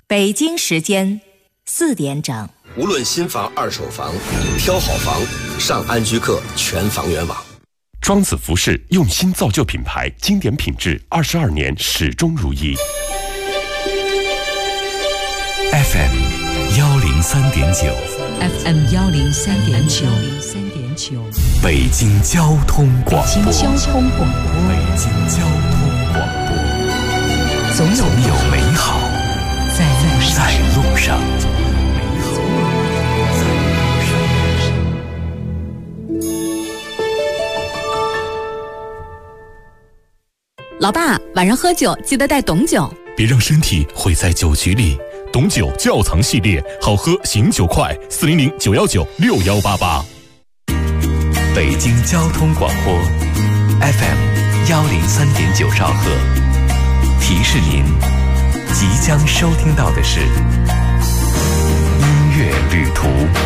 北京时间4点整。 无论新房、二手房，挑好房，上安居客全房源网。 庄子服饰用心造就品牌，经典品质，22年始终如一。 FM 103.9 FM 103.9 北京交通广播。 北京交通广播。 北京交通广播。总有美好在路上。 老爸，晚上喝酒记得带董酒， 别让身体毁在酒局里。董酒窖藏系列，好喝醒酒快，400-919-6188。 北京交通广播 FM 103.9兆赫，提示您即将收听到的是音乐旅途。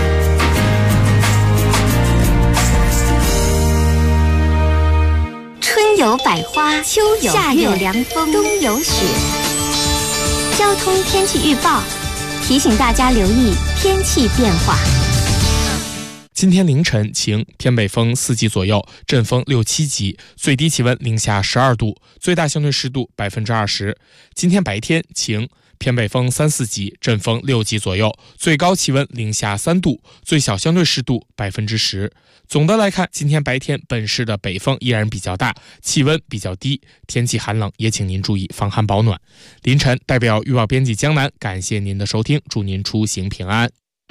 春有百花，秋有月，夏有凉风，冬有雪。交通天气预报提醒大家留意天气变化。 今天凌晨晴，偏北风4级左右，阵风6、7级，最低气温零下12度，最大相对湿度20%。今天白天晴，偏北风3、4级，阵风6级左右，最高气温零下3度，最小相对湿度10%。总的来看，今天白天本市的北风依然比较大，气温比较低，天气寒冷，也请您注意防寒保暖。凌晨代表预报编辑江南，感谢您的收听，祝您出行平安。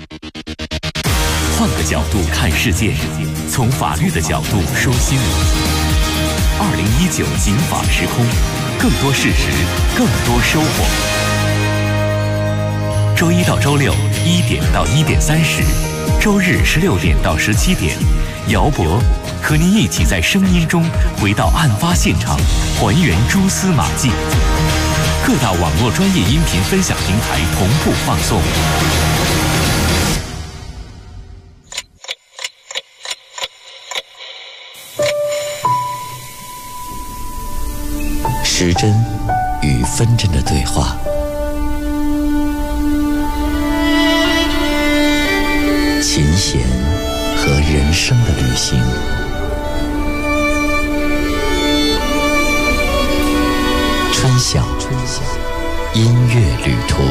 换个角度看世界，从法律的角度说新闻。2019警法时空，更多事实，更多收获。周一到周六1点到1点30，周日16点到17点，姚博和您一起在声音中回到案发现场，还原蛛丝马迹。各大网络专业音频分享平台同步放送。时针与分针的对话，琴弦和人生的旅行，春晓音乐旅途。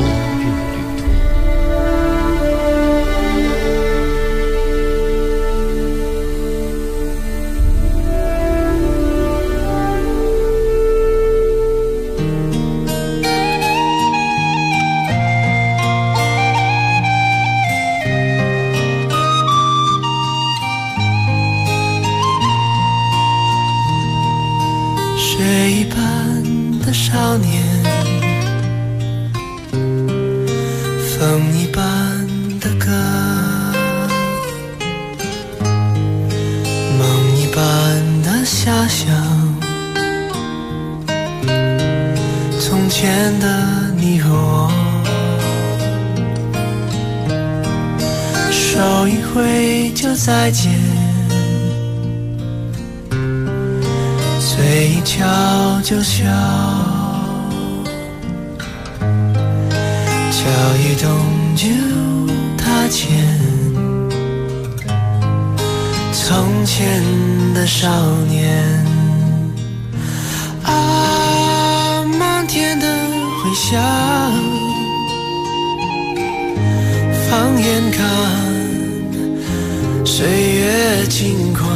少年，风一般的歌，梦一般的遐想，从前的你和我，手一挥就再见，嘴一翘就笑，脚一动就踏前，从前的少年啊，漫天的回响，放眼看岁月轻狂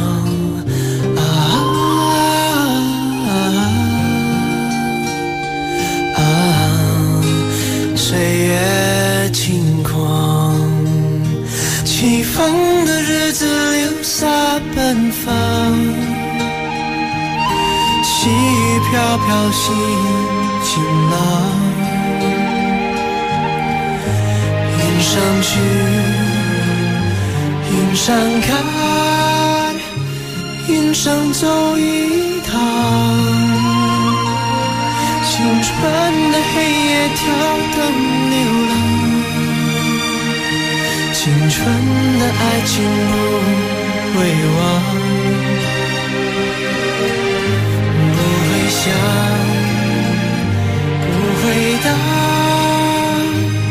岁月轻狂，起风的日子留下奔放，细雨飘飘心晴朗，云上去云上看，云上走一趟，青春的黑夜跳灯流浪，青春的爱情不会忘，不会想，不会答，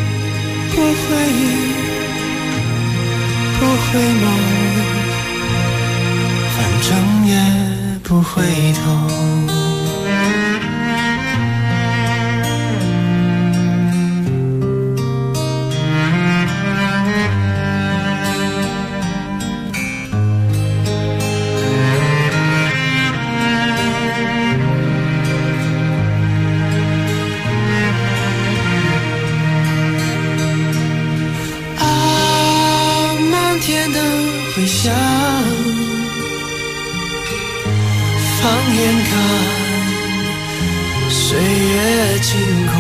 回眸，反正也不回头。回响，放眼看岁月轻狂，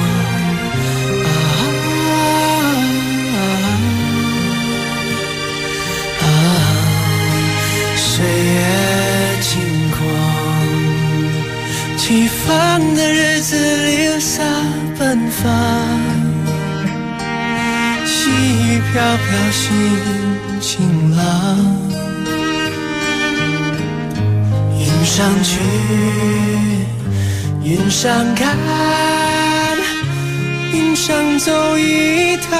岁月轻狂，起风的日子流洒奔放，细雨飘飘晴朗，云上去，云上看，云上走一趟，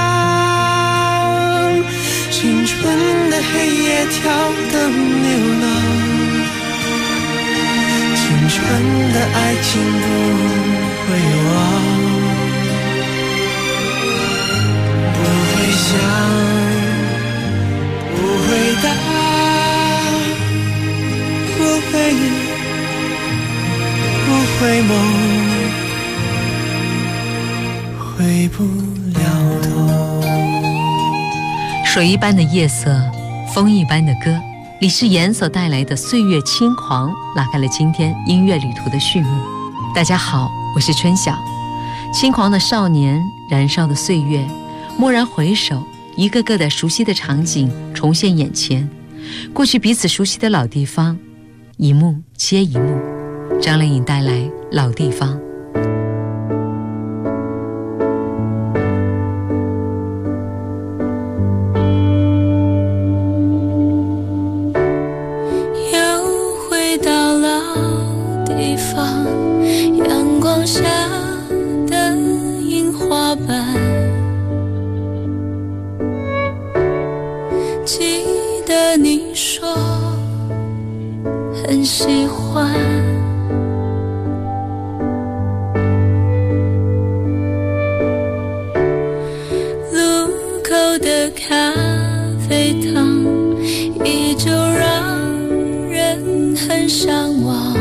青春的黑夜跳灯流浪，青春的爱情不会忘，不会想，不回答，不回忆，不回眸，回不了头。 水一般的夜色，风一般的歌，李世岩所带来的岁月轻狂拉开了今天音乐旅途的序幕。大家好，我是春晓。轻狂的少年，燃烧的岁月，蓦然回首，一个个的熟悉的场景重现眼前，过去彼此熟悉的老地方，一幕接一幕。张靓颖带来《老地方》。 又回到老地方，阳光下的樱花瓣，记得你说很喜欢，路口的咖啡糖依旧让人很向往，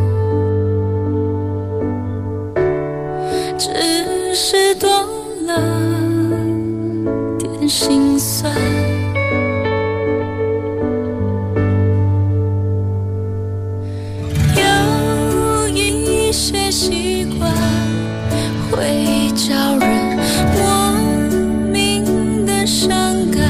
只是多了点心酸。有一些习惯会叫人莫名的伤感，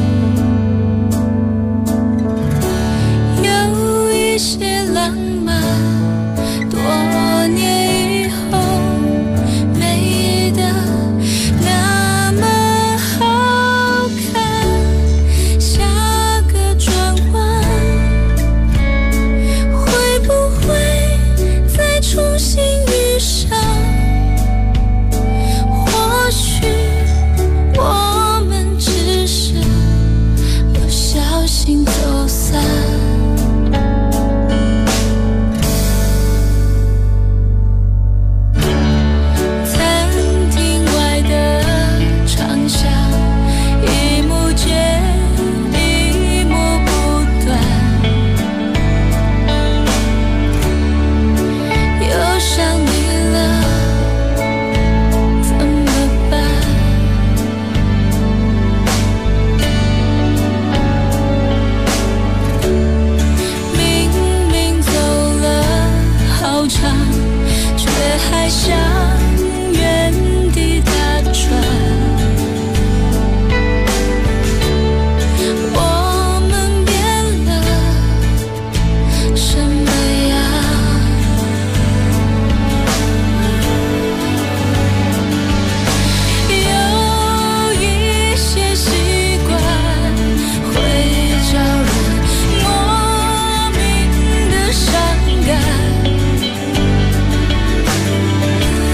有一些浪漫多年以后美得那么好看，下个转弯会不会再重新遇上，或许我们只是不小心走散。餐厅外的长巷，一幕接一幕不断，又想你了怎么办？明明走了好长，却还想原地打转。我们变了什么样？有一些习惯会叫人莫名的伤感，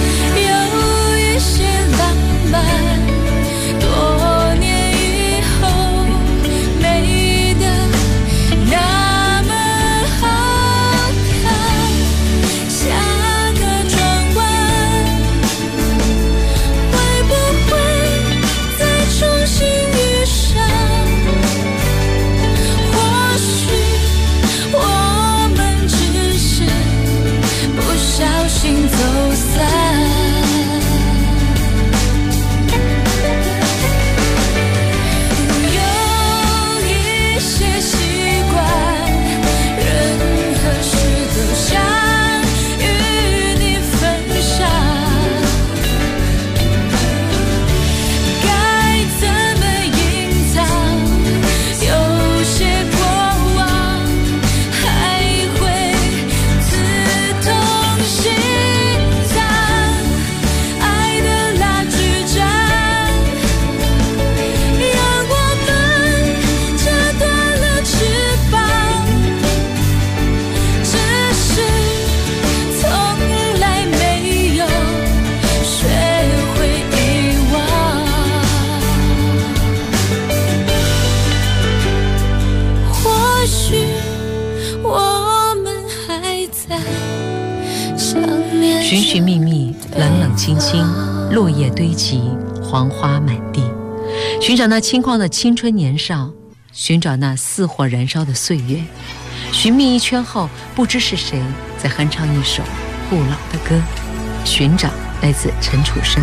寻觅觅，冷冷清清，落叶堆积，黄花满地，寻找那轻狂的青春年少，寻找那似火燃烧的岁月。寻觅一圈后，不知是谁在哼唱一首不老的歌。寻找来自陈楚生。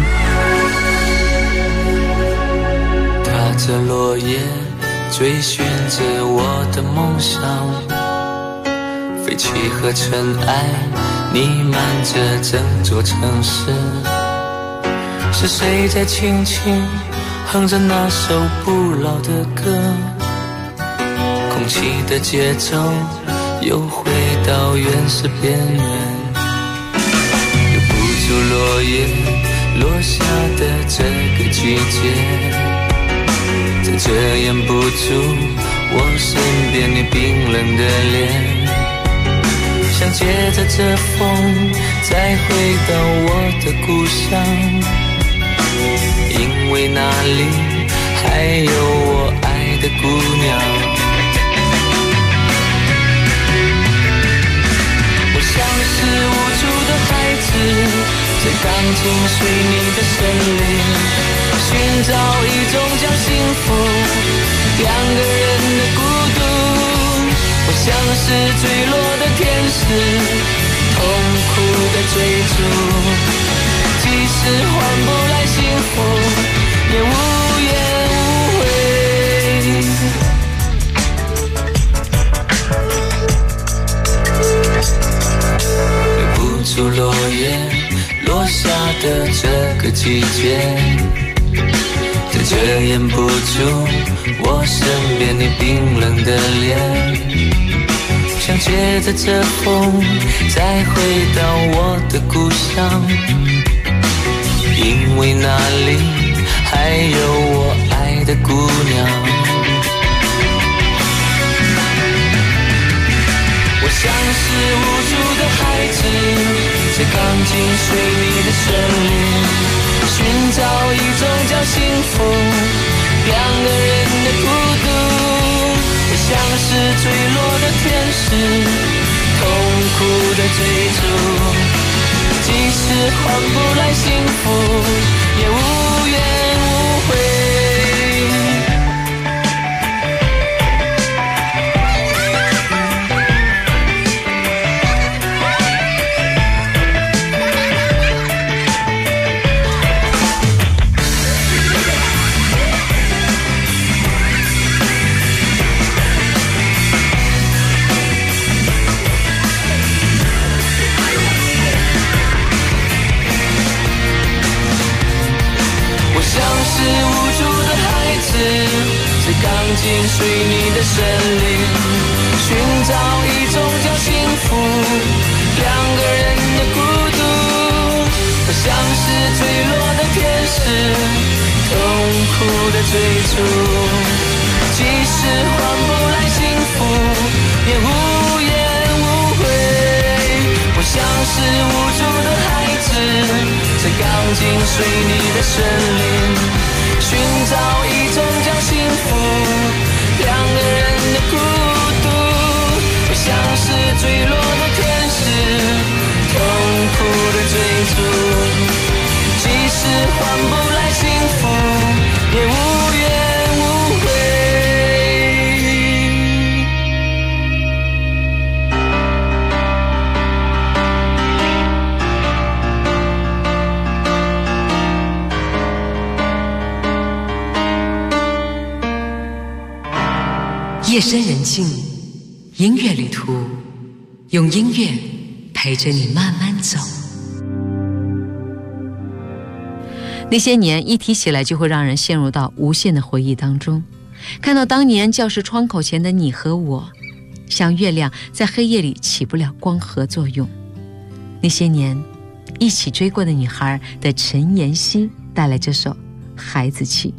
踏着落叶，追寻着我的梦想，废气和尘埃弥漫着整座城市。是谁在轻轻哼着那首不老的歌？空气的节奏又回到原始边缘，留不住落叶落下的这个季节，再遮掩不住我身边你冰冷的脸。想借着这风再回到我的故乡，因为那里还有我爱的姑娘。我像是无助的孩子，在钢筋水泥的森林，寻找一种叫幸福，两个人的孤独。我像是坠落的天使，痛苦的追逐，即使换不来幸福，也无怨无悔。留不住落叶落下的这个季节，再遮掩不住我身边你冰冷的脸。想借着这风再回到我的故乡，因为那里还有我爱的姑娘。我像是无助的孩子，在钢筋水泥的森林，寻找一种叫幸福，两个人的孤独。我像是坠落的天使，痛苦的追逐，即使换不来幸福，也无怨无悔。在钢筋水泥的森林，寻找一种叫幸福，两个人的孤独。我像是坠落的天使，痛苦的追逐，即使换不来幸福，也无怨无悔。我像是无助的孩子，在钢筋水泥的森林，寻找一种叫幸福，两个人的孤独。我像是坠落的天使，痛苦的追逐，即使换不来幸福，也无怨无悔。 夜深人静，音乐旅途，用音乐陪着你慢慢走。那些年一提起来就会让人陷入到无限的回忆当中，看到当年教室窗口前的你和我，像月亮在黑夜里起不了光合作用。那些年一起追过的女孩的陈妍希带来这首《孩子气》。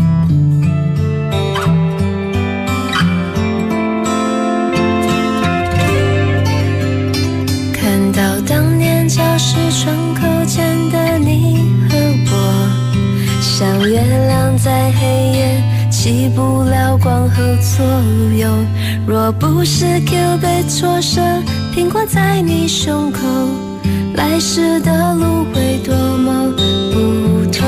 看到当年教室窗口前的你和我，像月亮在黑夜起不了光合作用。若不是 Q 被戳伤，苹果在你胸口， 来时的路会多么不同。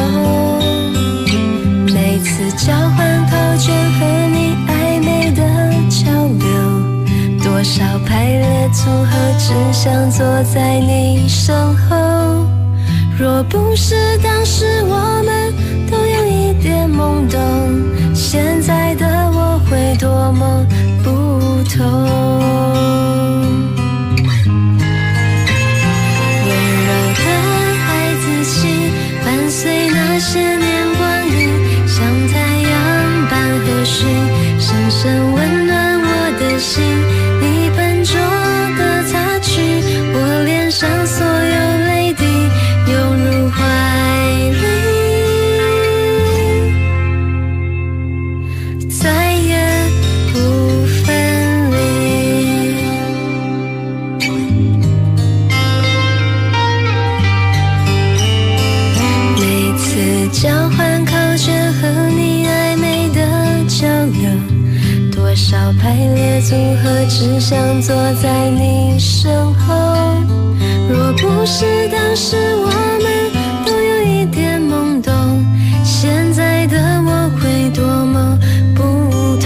每次交换考卷和你暧昧的交流，多少排列组合只想坐在你身后。若不是当时我们都有一点懵懂，现在的我会多么不同。温柔的孩子气伴随那些年光阴，像太阳般和煦，深深温暖我的心。你笨拙的擦去我脸上所有泪滴，涌入怀里，再也不分离。每次交换考卷和你暧昧的交流，多少排列组合只想坐在你身后。若不是当时我们都有一点懵懂，现在的我会多么不同。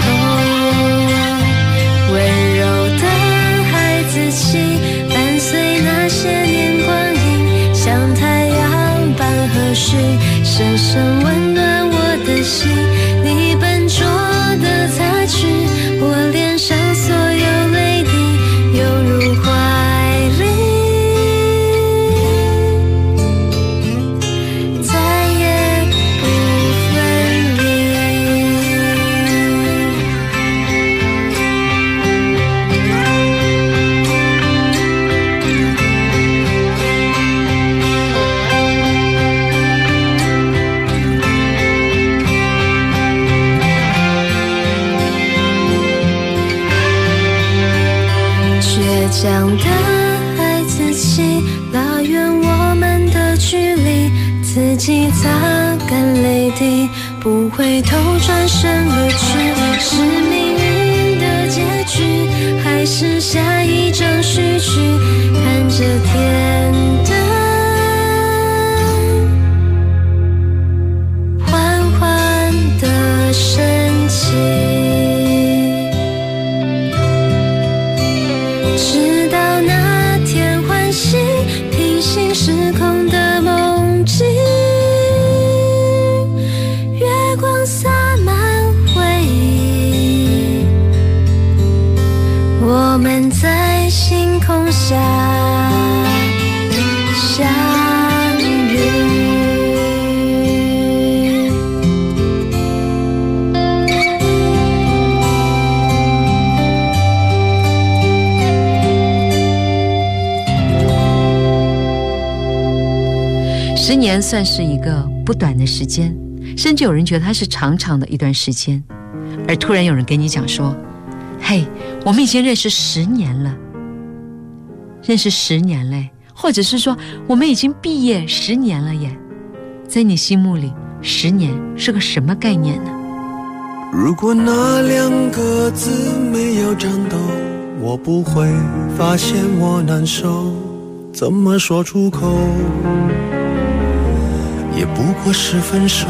温柔的孩子气伴随那些年光阴，像太阳般和煦，深深温暖我的心。你笨拙的擦去我脸上所有泪滴，涌入怀里，再也不分离。倔强的孩子气拉远我们的距离，自己擦干泪滴，不回头转身而去。是命运的结局，还是下一张序曲？看着天灯缓缓地升起，直到那天唤醒平行时空的梦境，月光洒满回忆，我们在星空下相遇。 10年算是一个不短的时间，甚至有人觉得它是长长的一段时间。而突然有人跟你讲说，嘿，我们已经认识10年了，认识10年嘞，或者是说我们已经毕业10年了耶。在你心目里10年是个什么概念呢？ 如果那2个字没有颤抖，我不会发现我难受，怎么说出口也不过是分手。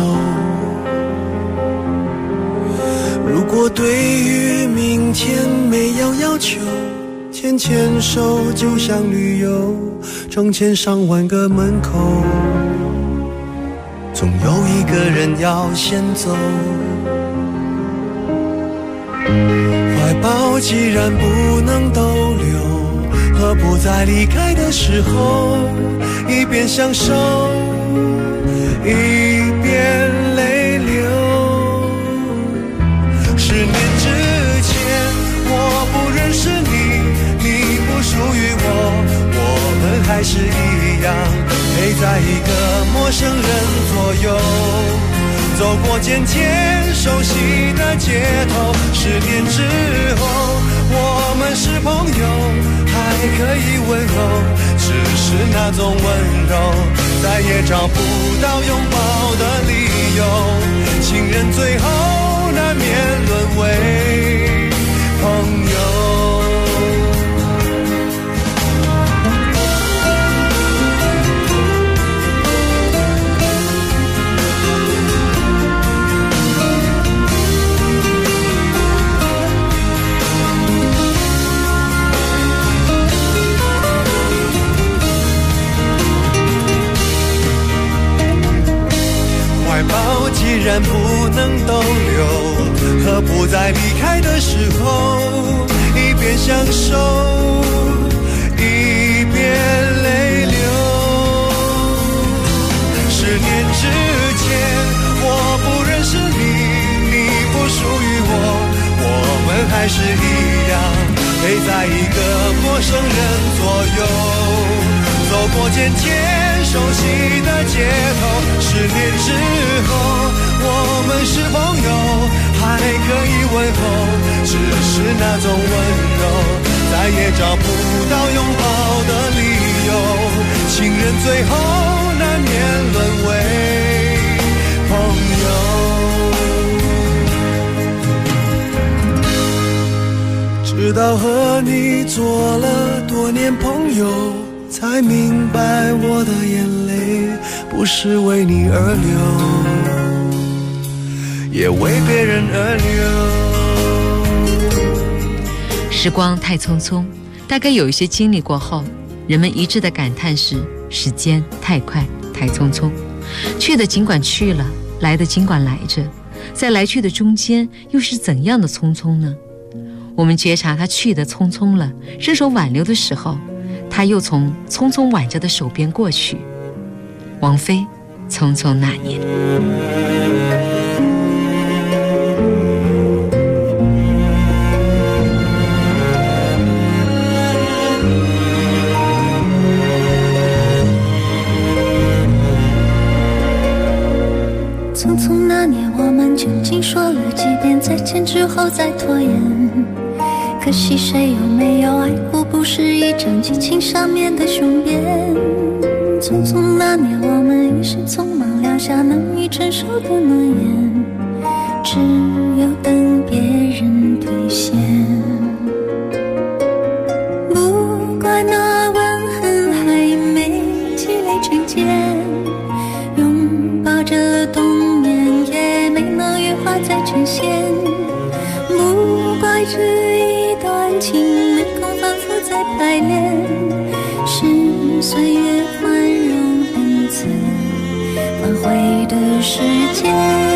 如果对于明天没有要求，牵牵手就像旅游，成千上万个门口，总有一个人要先走。怀抱既然不能逗留，何不在离开的时候一边享受一边泪流。10年之前我不认识你，你不属于我们还是一样陪在一个陌生人左右，走过渐渐熟悉的街头。10年之后我们是朋友，还可以温柔，只是那种温柔再也找不到拥抱的理由。情人最后难免沦为朋友。 然不能逗留，何不在离开的时候一边享受一边泪流。10年之前我不认识你，你不属于我们还是一样陪在一个陌生人左右，走过渐渐熟悉的街头。10年之后我们是朋友，还可以问候，只是那种温柔再也找不到拥抱的理由。情人最后难免沦为朋友，直到和你做了多年朋友，才明白我的眼泪不是为你而流，也为别人而流。 时光太匆匆，大概有一些经历过后，人们一致的感叹是时间太快太匆匆。去的尽管去了，来的尽管来着，在来去的中间又是怎样的匆匆呢？我们觉察他去的匆匆了，伸手挽留的时候，他又从匆匆挽着的手边过去。王菲，匆匆那年。 匆匆那年，我们究竟说了几遍再见之后再拖延？可惜谁有没有爱过，不是一张激情上面的雄辩。匆匆那年，我们一时匆忙撂下难以承受的诺言，只有等别人兑现。不怪那吻痕还没积累成茧，拥抱着冬眠也没能羽化再成仙。不怪这一段情没空反复再排练，是岁月宽容恩赐挽回的时间。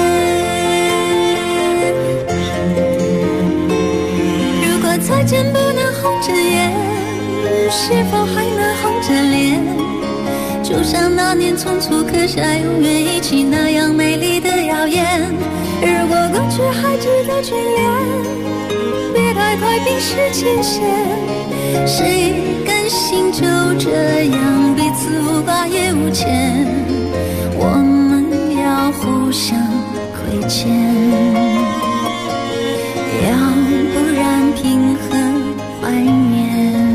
如果再见不能红着眼，是否还能红着脸？就像那年匆促刻下永远一起那样美丽的谣言。如果过去还值得眷恋，别太快冰释前嫌。谁甘心就这样彼此无挂也无牵？我们要互相亏欠，要不然凭何怀念？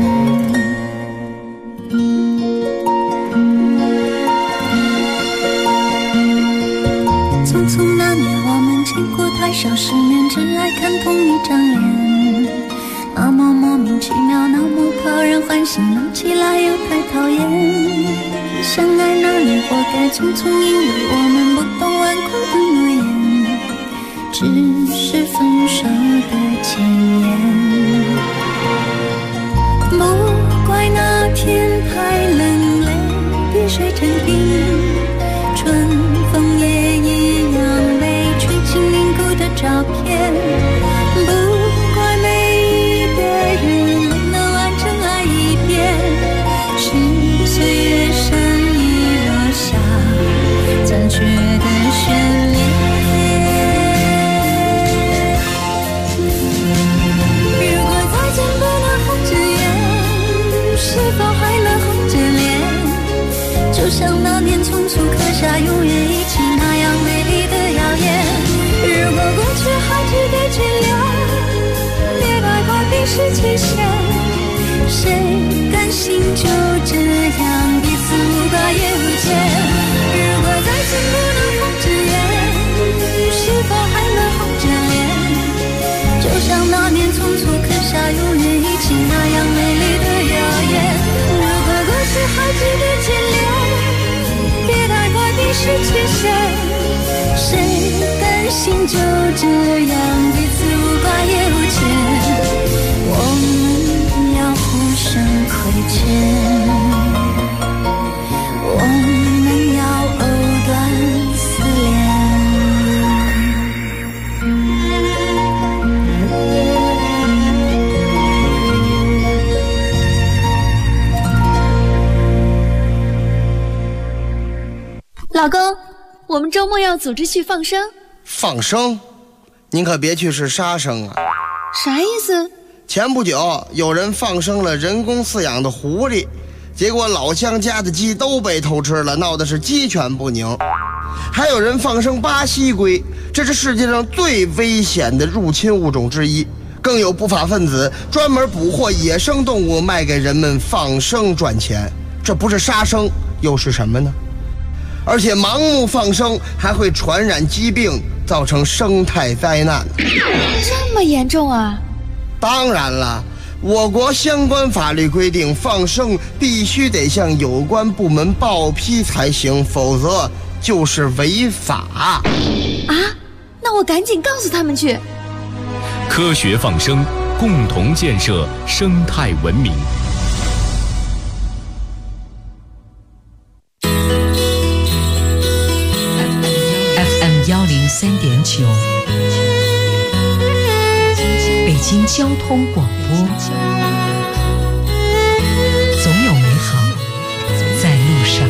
匆匆那年，我们见过太少世面，只爱看同一张脸，那么莫名其妙，那么讨人欢喜，闹起来又太讨厌。相爱那年活该匆匆，因为我们不懂顽固的诺言，只是分手的前言。不怪那天太冷，泪滴水成冰，春风也一样被吹进凝固的照片。不怪每一个人没能完整爱一遍，是岁月善意落下残缺的悬念。如果再见不能红着眼，是否还能红着脸？就像那年匆促刻下永远一起那样美丽的谣言。如果过去还值得眷恋，别太快冰释前嫌。谁甘心就这样彼此无挂也无牵？如果再见不能红着眼，是否还能红着脸？就像那年匆促刻下永远一起那样美丽的谣言。如果过去还值得眷恋，别太快冰释前嫌。谁甘心就这样彼此无挂也无牵？我们要互相亏欠，我们要藕断丝连。 老公，我们周末要组织去放生。 放生？您可别去是杀生啊！ 啥意思？ 前不久有人放生了人工饲养的狐狸，结果老乡家的鸡都被偷吃了，闹得是鸡犬不宁。还有人放生巴西龟，这是世界上最危险的入侵物种之一。更有不法分子专门捕获野生动物卖给人们放生赚钱，这不是杀生又是什么呢？而且盲目放生还会传染疾病，造成生态灾难。 这么严重啊？ 当然了，我国相关法律规定，放生必须得向有关部门报批才行，否则就是违法。 啊？那我赶紧告诉他们去。 科学放生，共同建设生态文明。 FM 103.9，北京交通广播，总有美好在路上。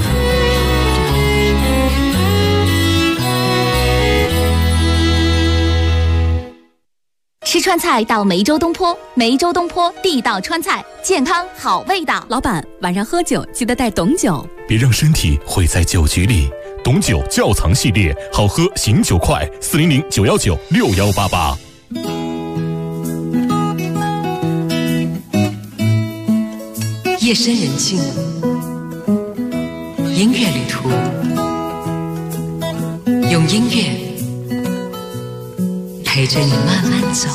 吃川菜到梅州东坡，梅州东坡地道川菜，健康好味道。 老板，晚上喝酒记得带董酒， 别让身体毁在酒局里。董酒窖藏系列，好喝醒酒快，400-919-6188。 夜深人静，音乐旅途，用音乐陪着你慢慢走。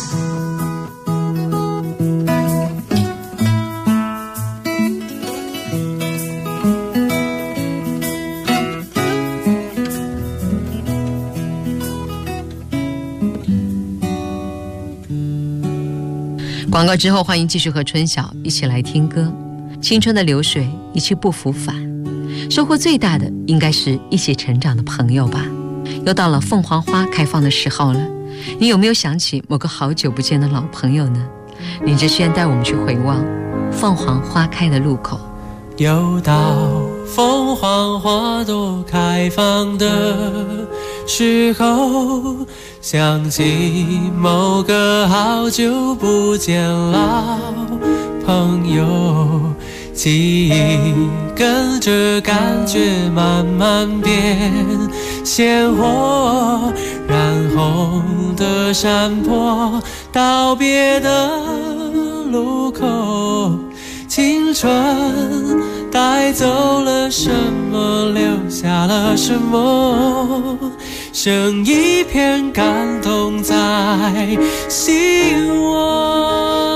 广告之后，欢迎继续和春晓一起来听歌。青春的流水一去不复返，收获最大的应该是一起成长的朋友吧。又到了凤凰花开放的时候了，你有没有想起某个好久不见的老朋友呢？林哲轩带我们去回望凤凰花开的路口。 又到凤凰花朵开放的时候，想起某个好久不见老朋友，记忆跟着感觉慢慢变鲜活，染红的山坡，道别的路口，青春带走了什么，留下了什么，剩一片感动在心窝。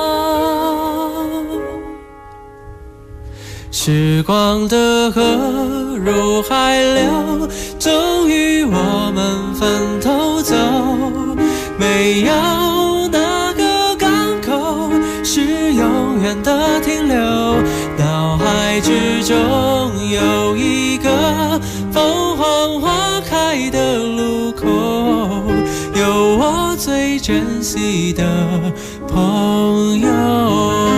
时光的河入海流，终于我们分头走，没有哪个港口是永远的停留，脑海之中有一个凤凰花开的路口，有我最珍惜的朋友。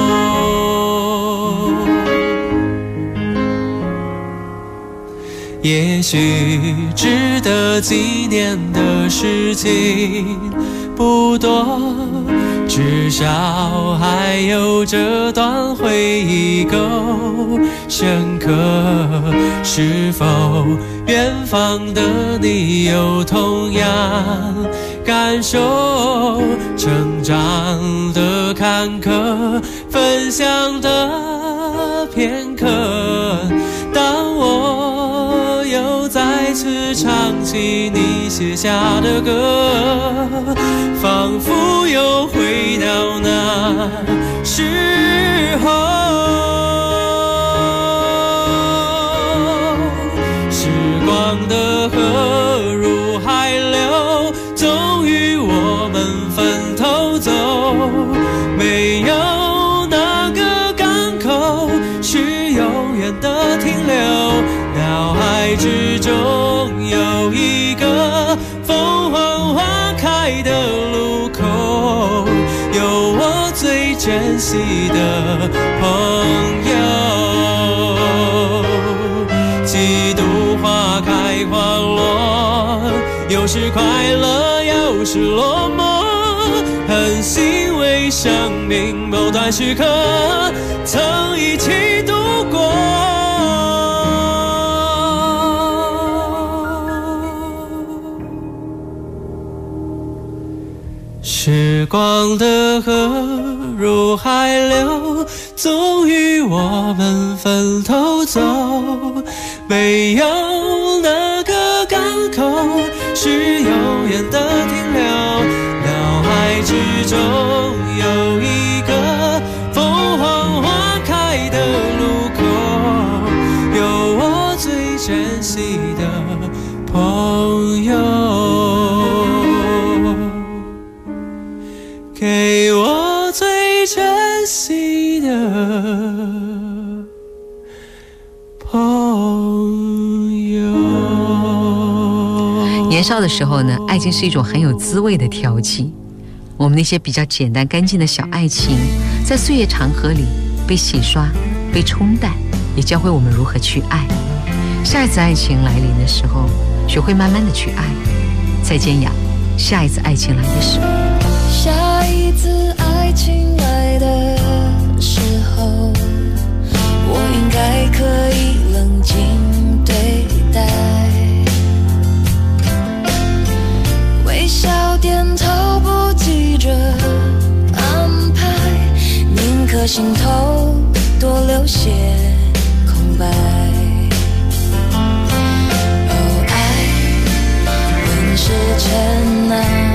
也许值得纪念的事情不多，至少还有这段回忆够深刻。是否远方的你有同样感受？成长的坎坷，分享的片刻，当我又再次唱起你写下的歌，仿佛又回到那时候。时光的河入海流，终于我们分头走，没有哪个港口是永远的停留，脑海之中有一个凤凰花开的路口，有我最珍惜的朋友。几度花开会滑落，有时快乐，有时落寞，很欣慰生命某段时刻曾一起度过。时光的河入海流，终于我们分头走，没有哪个港口是永远的停留。脑海之中有一个凤凰花开的路口，有我最珍惜的朋友，给我最珍惜的朋友。 年少的时候呢，爱情是一种很有滋味的调剂。我们那些比较简单干净的小爱情，在岁月长河里被洗刷、被冲淡，也教会我们如何去爱。下一次爱情来临的时候，学会慢慢的去爱。蔡健雅，下一次爱情来的时候。 下一次爱情来的时候，我应该可以冷静对待，微笑点头，不急着安排，宁可心头多留些空白。哦，爱问世尘难，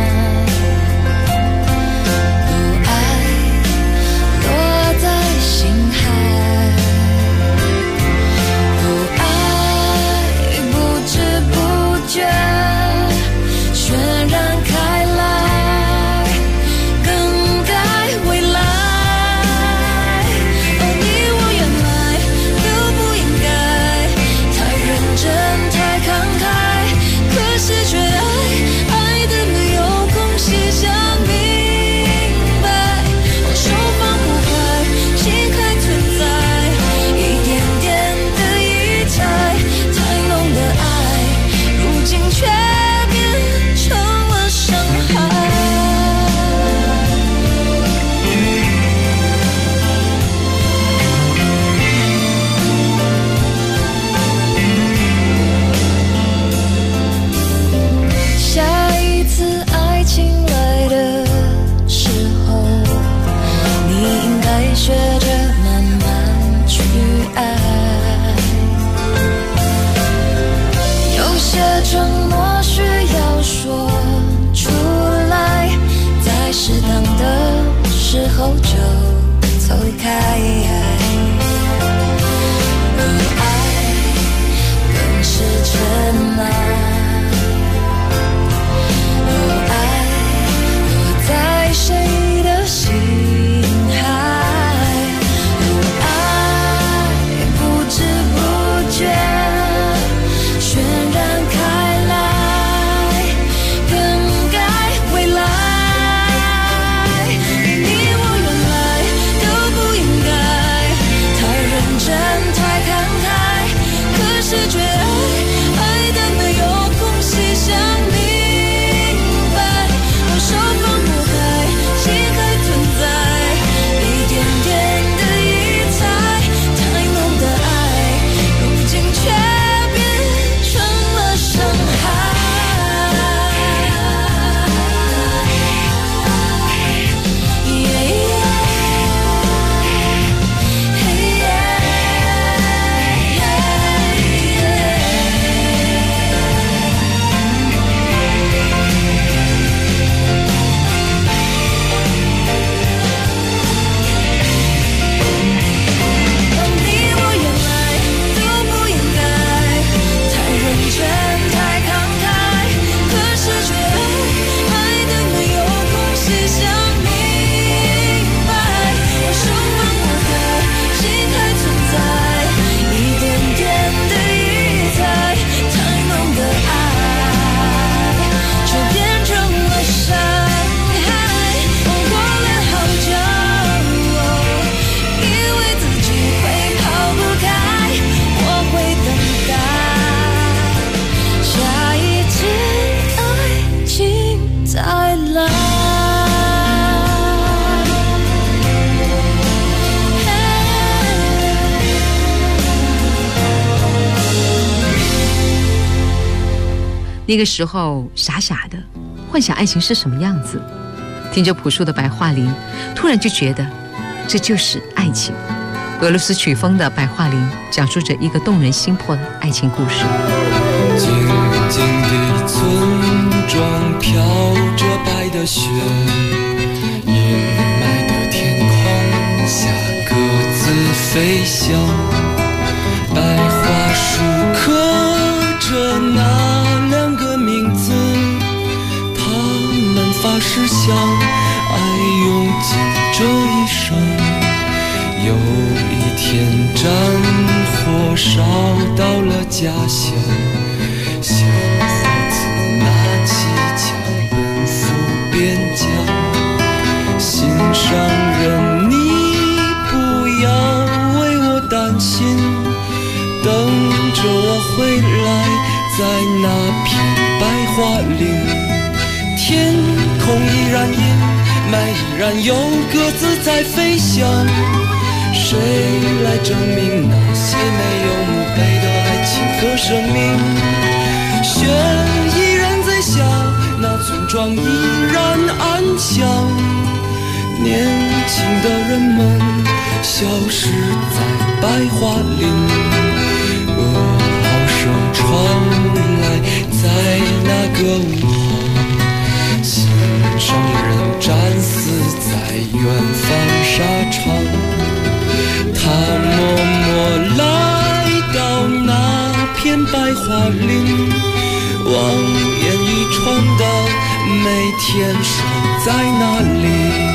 那个时候傻傻的幻想爱情是什么样子，听着朴树的《白桦林》，突然就觉得这就是爱情。俄罗斯曲风的《白桦林》讲述着一个动人心魄的爱情故事。 静静的村庄飘着白的雪，阴霾的天空下各自飞翔，白桦树刻着那两个名字，他们发誓相爱用尽这一生。有一天战火烧到了家乡，小伙子拿起枪奔赴边疆。心上人，你不要为我担心，等着我回来，在那片白桦林，天空依然阴霾，依然有鸽子在飞翔。谁来证明那些没有墓碑的爱情和生命？雪依然在下，那村庄依然安详。年轻的人们消失在白桦林，噩耗声传来，在那个午后，心上人战死在远方沙场。他默默来到那片白桦林，望眼欲穿的每天守在那里。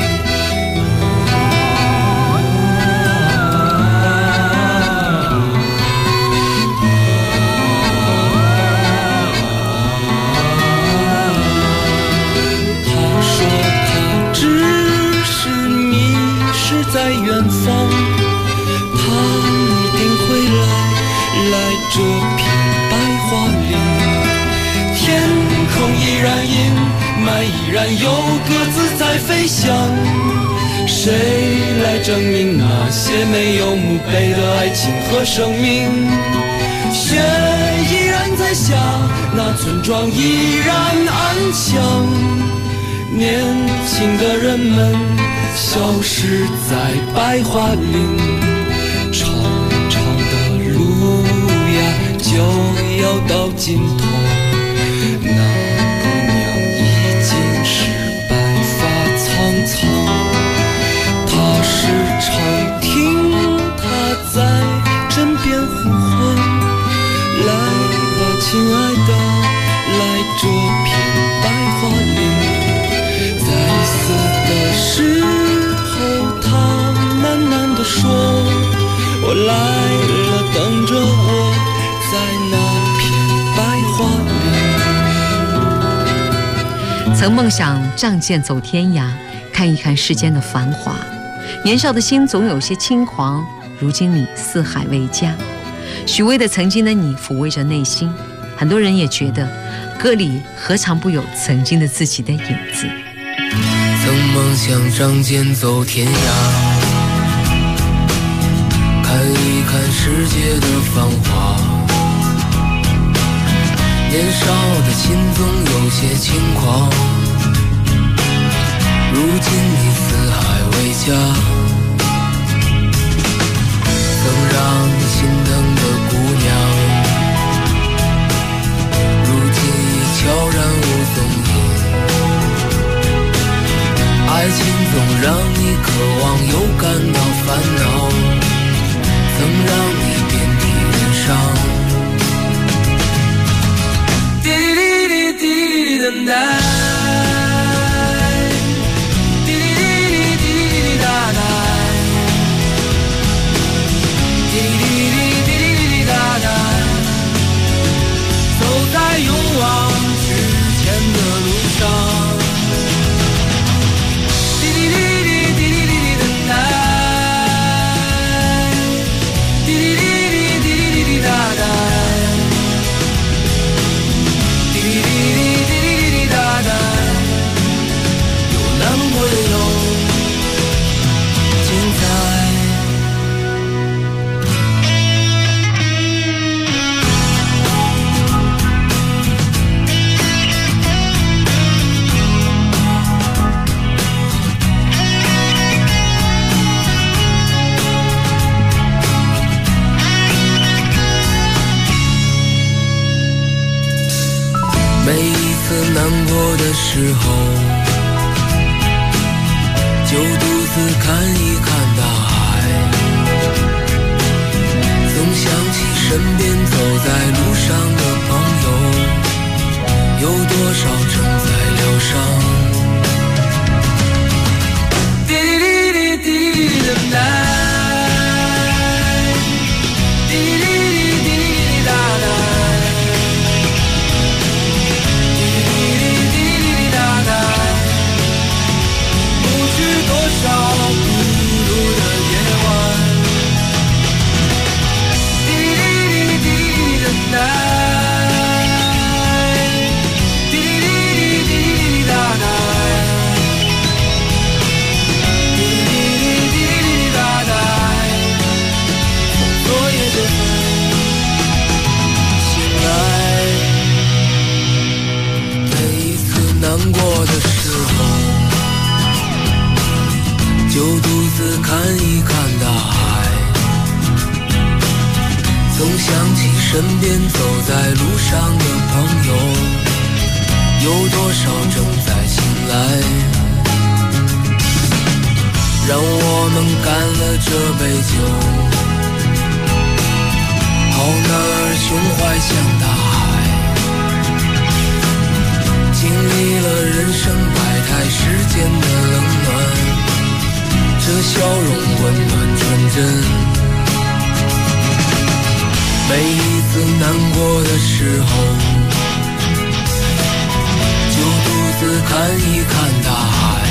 他说他只是迷失在远方，来这片白桦林，天空依然阴霾，依然有鸽子在飞翔。谁来证明那些没有墓碑的爱情和生命？雪依然在下，那村庄依然安详。年轻的人们消失在白桦林，就要到尽头，那姑娘已经是白发苍苍。她时常听她在枕边呼唤，来吧亲爱的，来这片白桦林。在死的时候她喃喃地说，我来了，等着我，在那片白桦林。曾梦想仗剑走天涯，看一看世间的繁华。年少的心总有些轻狂，如今你四海为家。许巍的《曾经的你》抚慰着内心，很多人也觉得歌里何尝不有曾经的自己的影子。 曾梦想仗剑走天涯，看一看世界的繁华，年少的心总有些轻狂，如今你四海为家，曾让你心疼的姑娘，如今已悄然无踪影。爱情总让你渴望又感到烦恼，曾让你遍体鳞伤。滴滴滴滴滴滴等待，滴滴滴滴滴滴哒哒，滴滴滴滴滴滴哒哒，走在勇往直前的路上。 每一次难过的时候，就独自看一看大海。总想起身边走在路上的朋友，有多少正在疗伤。滴滴滴滴滴的来。难过的时候，就独自看一看大海。总想起身边走在路上的朋友，有多少正在醒来。让我们干了这杯酒，好男儿胸怀像大海。经历了人生百态世间的冷暖，这笑容温暖纯真。每一次难过的时候，就独自看一看大海。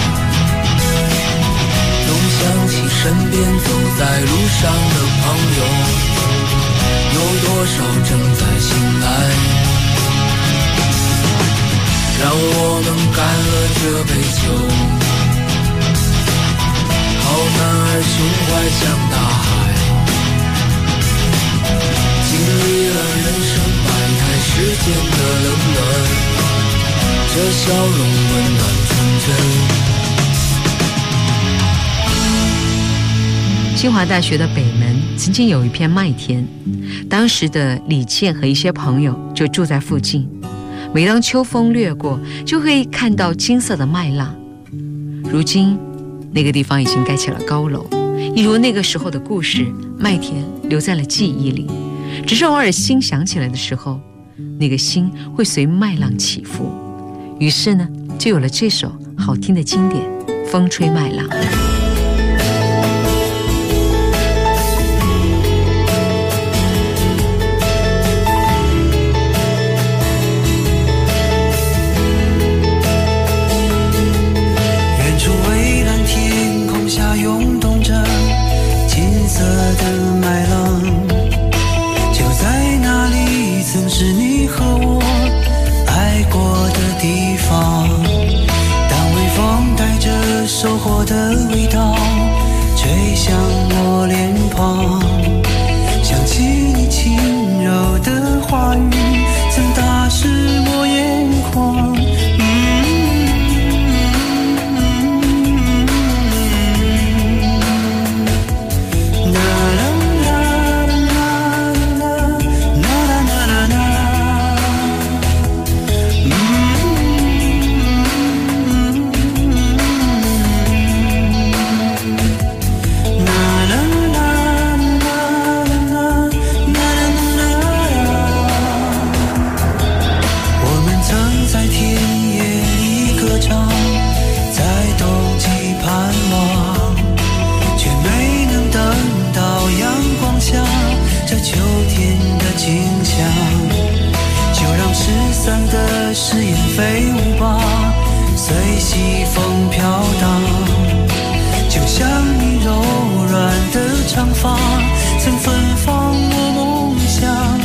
总想起身边走在路上的朋友，有多少正在醒来。让我们干了这杯酒，好男儿胸怀像大海。经历了人生百态世间的冷暖，这笑容温暖纯真。 清华大学的北门曾经有一片麦田，当时的李健和一些朋友就住在附近。每当秋风掠过，就可以看到金色的麦浪。如今，那个地方已经盖起了高楼，一如那个时候的故事，麦田留在了记忆里。只是偶尔心想起来的时候，那个心会随麦浪起伏。于是呢，就有了这首好听的经典《风吹麦浪》。 收获的味道吹向我脸庞，想起你轻柔的话语曾打湿我眼眶。誓言飞舞吧，随西风飘荡，就像你柔软的长发曾芬芳我梦想。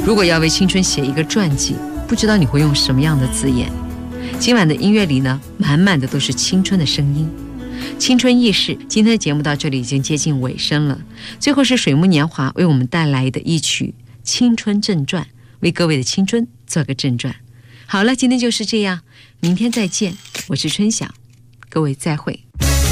如果要为青春写一个传记，不知道你会用什么样的字眼？今晚的音乐里呢，满满的都是青春的声音。青春易逝，今天的节目到这里已经接近尾声了。最后是水木年华为我们带来的一曲《青春正传》，为各位的青春做个正传。好了，今天就是这样，明天再见。我是春晓，各位再会。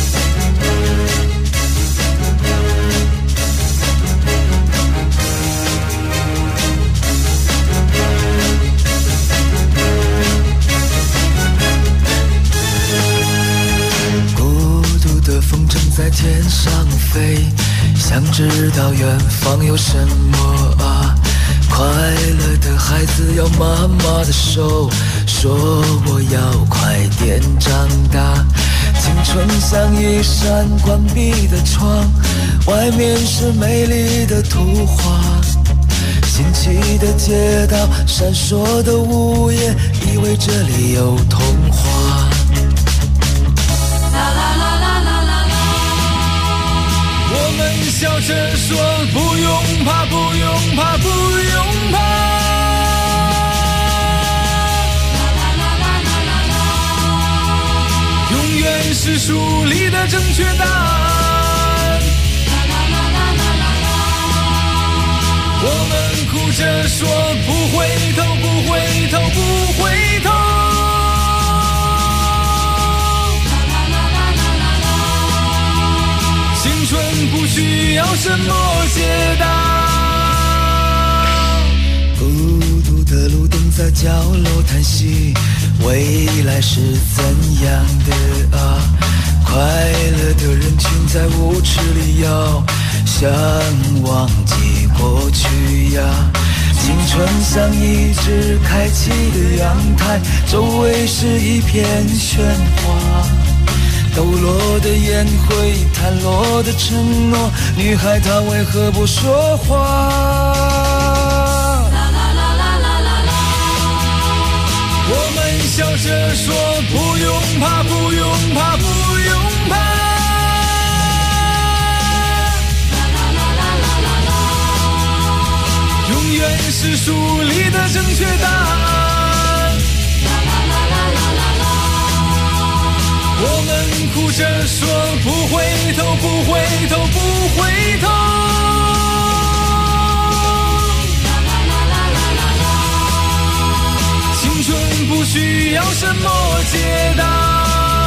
风筝在天上飞，想知道远方有什么啊？快乐的孩子要妈妈的手，说我要快点长大。青春像一扇关闭的窗，外面是美丽的图画。新奇的街道，闪烁的午夜，以为这里有童话。我们笑着说不用怕，不用怕，不用怕。永远是书里的正确答案。我们哭着说不回头，不回头，不回头。青春不需要什么解答。孤独的路灯在角落叹息，未来是怎样的啊？快乐的人群在舞池里摇，想忘记过去呀。青春像一只开启的阳台，周围是一片喧哗。抖落的烟灰，弹落的承诺，女孩她为何不说话？我们笑着说不用怕，不用怕，不用怕。永远是书里的正确答案。我们哭着说不回头，不回头，不回头。青春不需要什么解答。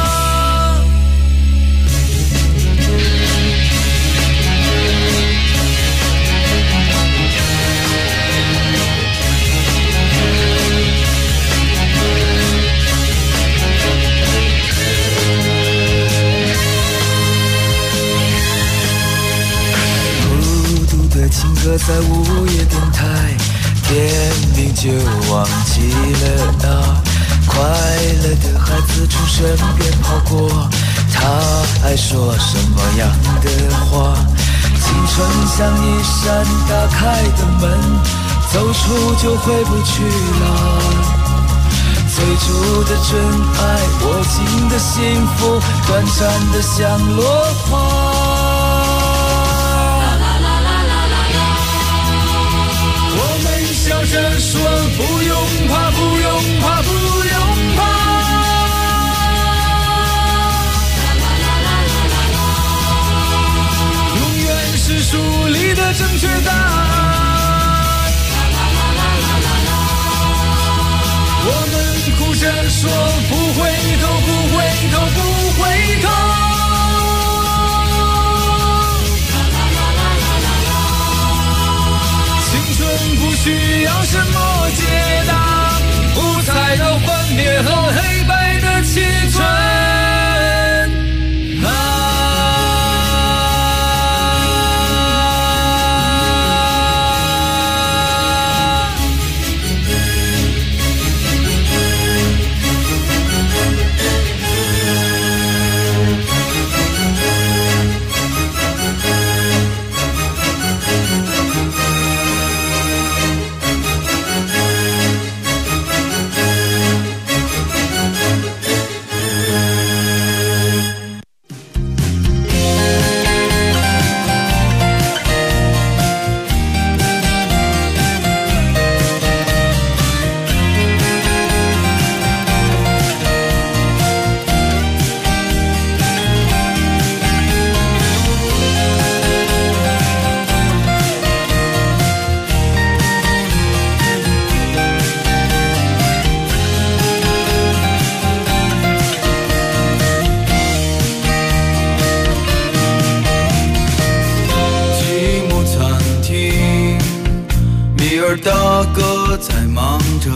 情歌在午夜电台，天明就忘记了啊。快乐的孩子从身边跑过，他爱说什么样的话？青春像一扇打开的门，走出就回不去了。最初的真爱，握紧的幸福，短暂的像落花。笑着说不用怕，不用怕，不用怕。永远是书里的正确答案。我们哭着说不回头，不回头，不回头。不需要什么解答，五彩的幻灭和黑白的青春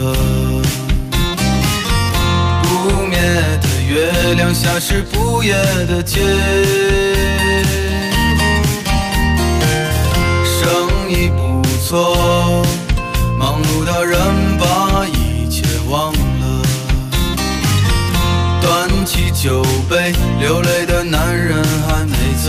了。不灭的月亮下是不夜的街，生意不错，忙碌的人把一切忘了，端起酒杯，流泪的男人还没醉。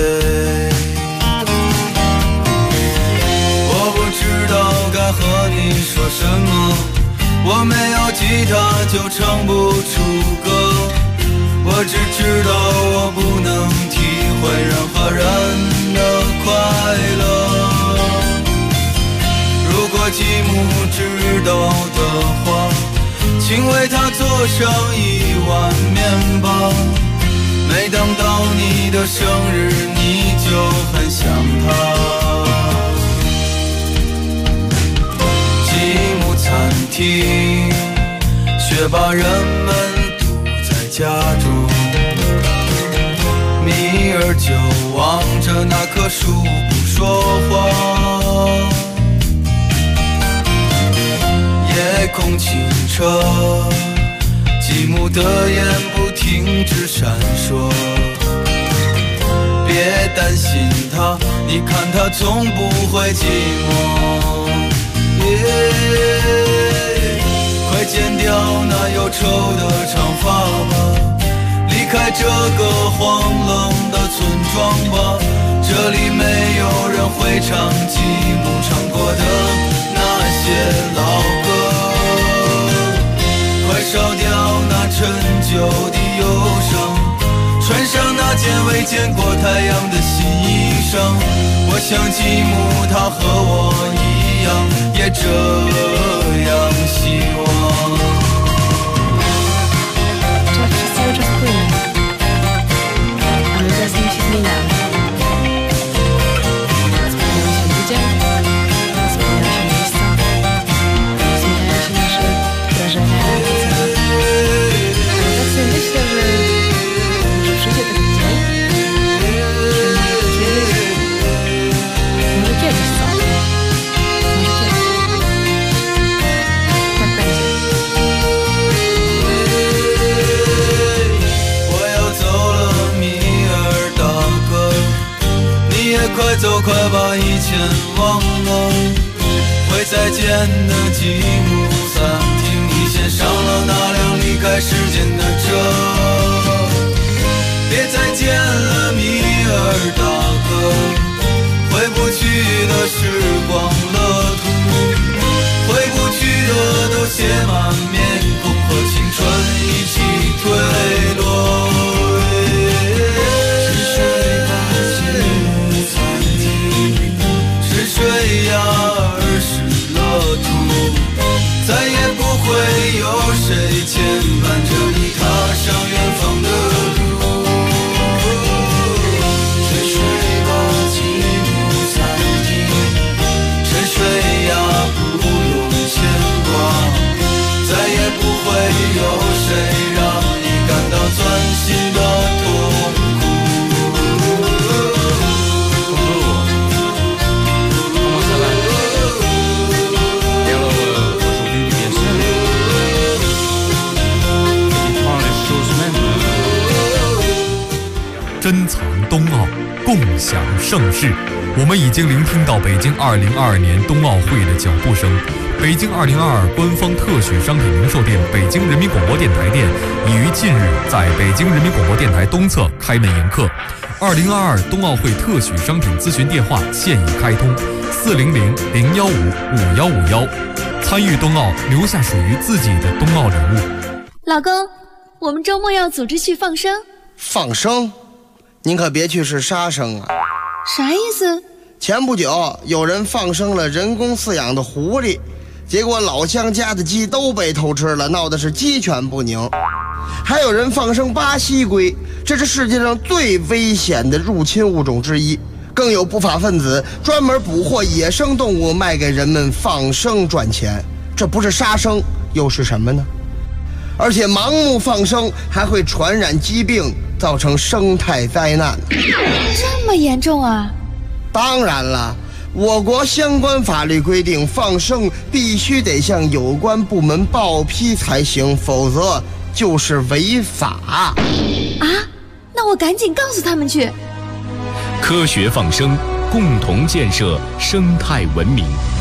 我不知道该和你说什么，我没有吉他就唱不出歌，我只知道我不能体会任何人的快乐。如果继母知道的话，请为他做上1碗面包，每当到你的生日你就很想他。继母餐厅，却把人们堵在家中，米儿就望着那棵树不说话。夜空清澈，继母的眼不停止闪烁。别担心他，你看他从不会寂寞。快剪掉那忧愁的长发吧，离开这个荒冷的村庄吧，这里没有人会唱继母唱过的那些老歌。快烧掉那陈旧的忧伤，穿上那件未见过太阳的新衣裳。我想继母她和我一样，也这样希望。快走快把以前忘了，会再见的继母餐厅，你先上了那辆离开时间的车。别再见了米尔大哥，回不去的时光乐土，回不去的都写满面孔，和青春一起坠落。水呀儿时乐土，再也不会有谁牵绊着你踏上远方的路。沉睡吧继母餐厅，沉睡呀不用牵挂，再也不会有谁让你感到钻心的痛苦。 珍藏冬奥，共享盛世。我们已经聆听到北京2022年冬奥会的脚步声。北京2022官方特许商品零售店北京人民广播电台店已于近日在北京人民广播电台东侧开门迎客。2022冬奥会特许商品咨询电话现已开通，400-015-5151。参与冬奥，留下属于自己的冬奥礼物。 老公，我们周末要组织去放生。 放生？您可别去是杀生啊！ 啥意思？ 前不久有人放生了人工饲养的狐狸，结果老乡家的鸡都被偷吃了，闹得是鸡犬不宁。还有人放生巴西龟，这是世界上最危险的入侵物种之一。更有不法分子专门捕获野生动物卖给人们放生赚钱，这不是杀生又是什么呢？而且盲目放生还会传染疾病，造成生态灾难。 这么严重啊？ 当然了， 我国相关法律规定，放生必须得向有关部门报批才行，否则就是违法。 啊，那我赶紧告诉他们去。 科学放生，共同建设生态文明。